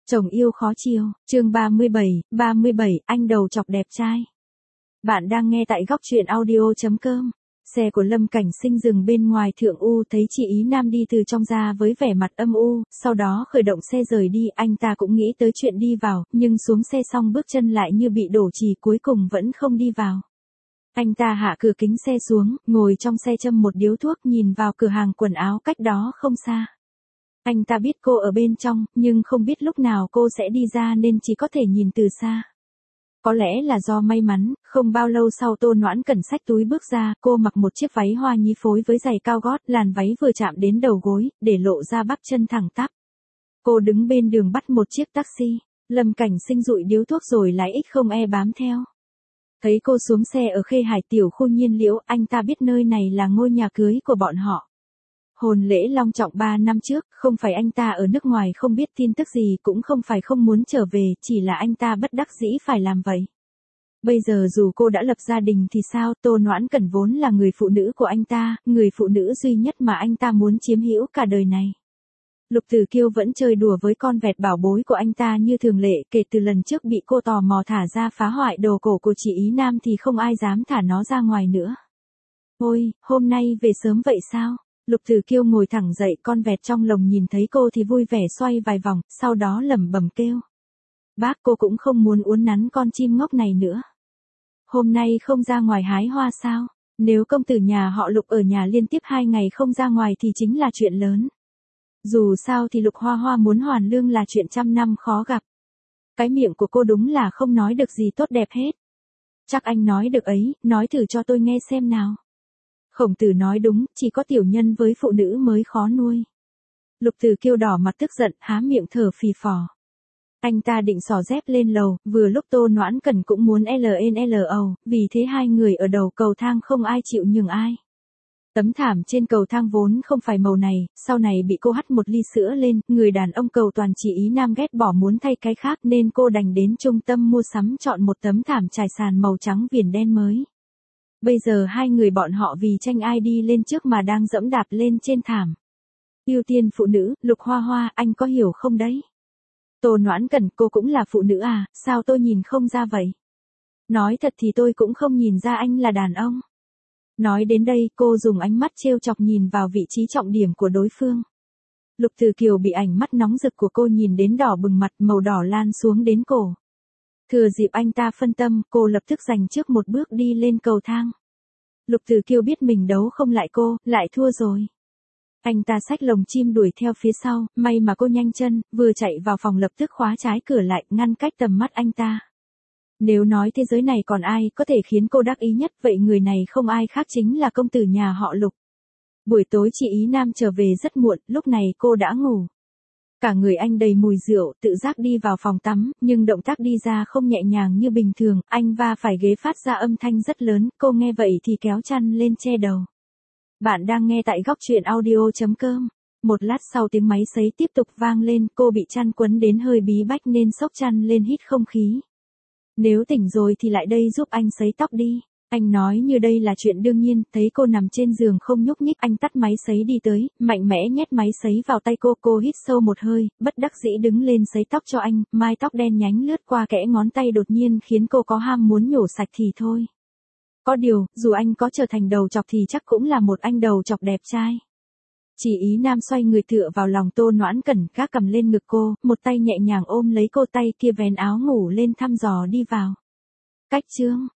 Chồng yêu khó chiều, chương 37, anh đầu chọc đẹp trai. Bạn đang nghe tại góc truyện audio.com. Xe của Lâm Cảnh Sinh dừng bên ngoài Thượng U, thấy chị Ý Nam đi từ trong ra với vẻ mặt âm u, sau đó khởi động xe rời đi. Anh ta cũng nghĩ tới chuyện đi vào, nhưng xuống xe xong bước chân lại như bị đổ chì, cuối cùng vẫn không đi vào. Anh ta hạ cửa kính xe xuống, ngồi trong xe châm một điếu thuốc, nhìn vào cửa hàng quần áo cách đó không xa. Anh ta biết cô ở bên trong, nhưng không biết lúc nào cô sẽ đi ra nên chỉ có thể nhìn từ xa. Có lẽ là do may mắn, không bao lâu sau Tô Noãn Cẩn xách túi bước ra, cô mặc một chiếc váy hoa nhí phối với giày cao gót, làn váy vừa chạm đến đầu gối, để lộ ra bắp chân thẳng tắp. Cô đứng bên đường bắt một chiếc taxi, Lâm Cảnh Sinh dụi điếu thuốc rồi lái X0E bám theo. Thấy cô xuống xe ở Khê Hải tiểu khu Nhiên Liễu, anh ta biết nơi này là ngôi nhà cưới của bọn họ. Hôn lễ long trọng 3 năm trước, không phải anh ta ở nước ngoài không biết tin tức gì, cũng không phải không muốn trở về, chỉ là anh ta bất đắc dĩ phải làm vậy. Bây giờ dù cô đã lập gia đình thì sao, Tô Noãn Cẩn vốn là người phụ nữ của anh ta, người phụ nữ duy nhất mà anh ta muốn chiếm hữu cả đời này. Lục Tử Kiêu vẫn chơi đùa với con vẹt bảo bối của anh ta như thường lệ, kể từ lần trước bị cô tò mò thả ra phá hoại đồ cổ của chị Ý Nam thì không ai dám thả nó ra ngoài nữa. Ôi, hôm nay về sớm vậy sao? Lục Tử Kiêu ngồi thẳng dậy, con vẹt trong lồng nhìn thấy cô thì vui vẻ xoay vài vòng, sau đó lẩm bẩm kêu. Bác, cô cũng không muốn uốn nắn con chim ngốc này nữa. Hôm nay không ra ngoài hái hoa sao? Nếu công tử nhà họ Lục ở nhà liên tiếp 2 ngày không ra ngoài thì chính là chuyện lớn. Dù sao thì Lục Hoa Hoa muốn hoàn lương là chuyện trăm năm khó gặp. Cái miệng của cô đúng là không nói được gì tốt đẹp hết. Chắc anh nói được ấy, nói thử cho tôi nghe xem nào. Khổng Tử nói đúng, chỉ có tiểu nhân với phụ nữ mới khó nuôi. Lục Tử Kiêu đỏ mặt tức giận, há miệng thở phì phò. Anh ta định xỏ dép lên lầu, vừa lúc Tô Noãn Cẩn cũng muốn LNLO, vì thế hai người ở đầu cầu thang không ai chịu nhường ai. Tấm thảm trên cầu thang vốn không phải màu này, sau này bị cô hắt một ly sữa lên, người đàn ông cầu toàn chị Ý Nam ghét bỏ muốn thay cái khác nên cô đành đến trung tâm mua sắm chọn một tấm thảm trải sàn màu trắng viền đen mới. Bây giờ hai người bọn họ vì tranh ai đi lên trước mà đang dẫm đạp lên trên thảm. Ưu tiên phụ nữ, Lục Hoa Hoa, anh có hiểu không đấy? Tô Noãn Cẩn, cô cũng là phụ nữ à, sao tôi nhìn không ra vậy? Nói thật thì tôi cũng không nhìn ra anh là đàn ông. Nói đến đây, cô dùng ánh mắt trêu chọc nhìn vào vị trí trọng điểm của đối phương. Lục Tử Kiều bị ánh mắt nóng rực của cô nhìn đến đỏ bừng mặt, màu đỏ lan xuống đến cổ. Thừa dịp anh ta phân tâm, cô lập tức giành trước một bước đi lên cầu thang. Lục Tử Kiêu biết mình đấu không lại cô, lại thua rồi. Anh ta xách lồng chim đuổi theo phía sau, may mà cô nhanh chân, vừa chạy vào phòng lập tức khóa trái cửa lại, ngăn cách tầm mắt anh ta. Nếu nói thế giới này còn ai có thể khiến cô đắc ý nhất, vậy người này không ai khác chính là công tử nhà họ Lục. Buổi tối chị Ý Nam trở về rất muộn, lúc này cô đã ngủ. Cả người anh đầy mùi rượu, tự giác đi vào phòng tắm, nhưng động tác đi ra không nhẹ nhàng như bình thường, anh va phải ghế phát ra âm thanh rất lớn, cô nghe vậy thì kéo chăn lên che đầu. Bạn đang nghe tại góc truyện audio.com. Một lát sau tiếng máy sấy tiếp tục vang lên, cô bị chăn quấn đến hơi bí bách nên xốc chăn lên hít không khí. Nếu tỉnh rồi thì lại đây giúp anh sấy tóc đi. Anh nói như đây là chuyện đương nhiên, thấy cô nằm trên giường không nhúc nhích, anh tắt máy sấy đi tới, mạnh mẽ nhét máy sấy vào tay cô hít sâu một hơi, bất đắc dĩ đứng lên sấy tóc cho anh, mái tóc đen nhánh lướt qua kẽ ngón tay đột nhiên khiến cô có ham muốn nhổ sạch thì thôi. Có điều, dù anh có trở thành đầu chọc thì chắc cũng là một anh đầu chọc đẹp trai. Chị Ý Nam xoay người tựa vào lòng Tô Noãn Cẩn, gác cầm lên ngực cô, một tay nhẹ nhàng ôm lấy cô, tay kia vén áo ngủ lên thăm dò đi vào. Cách chương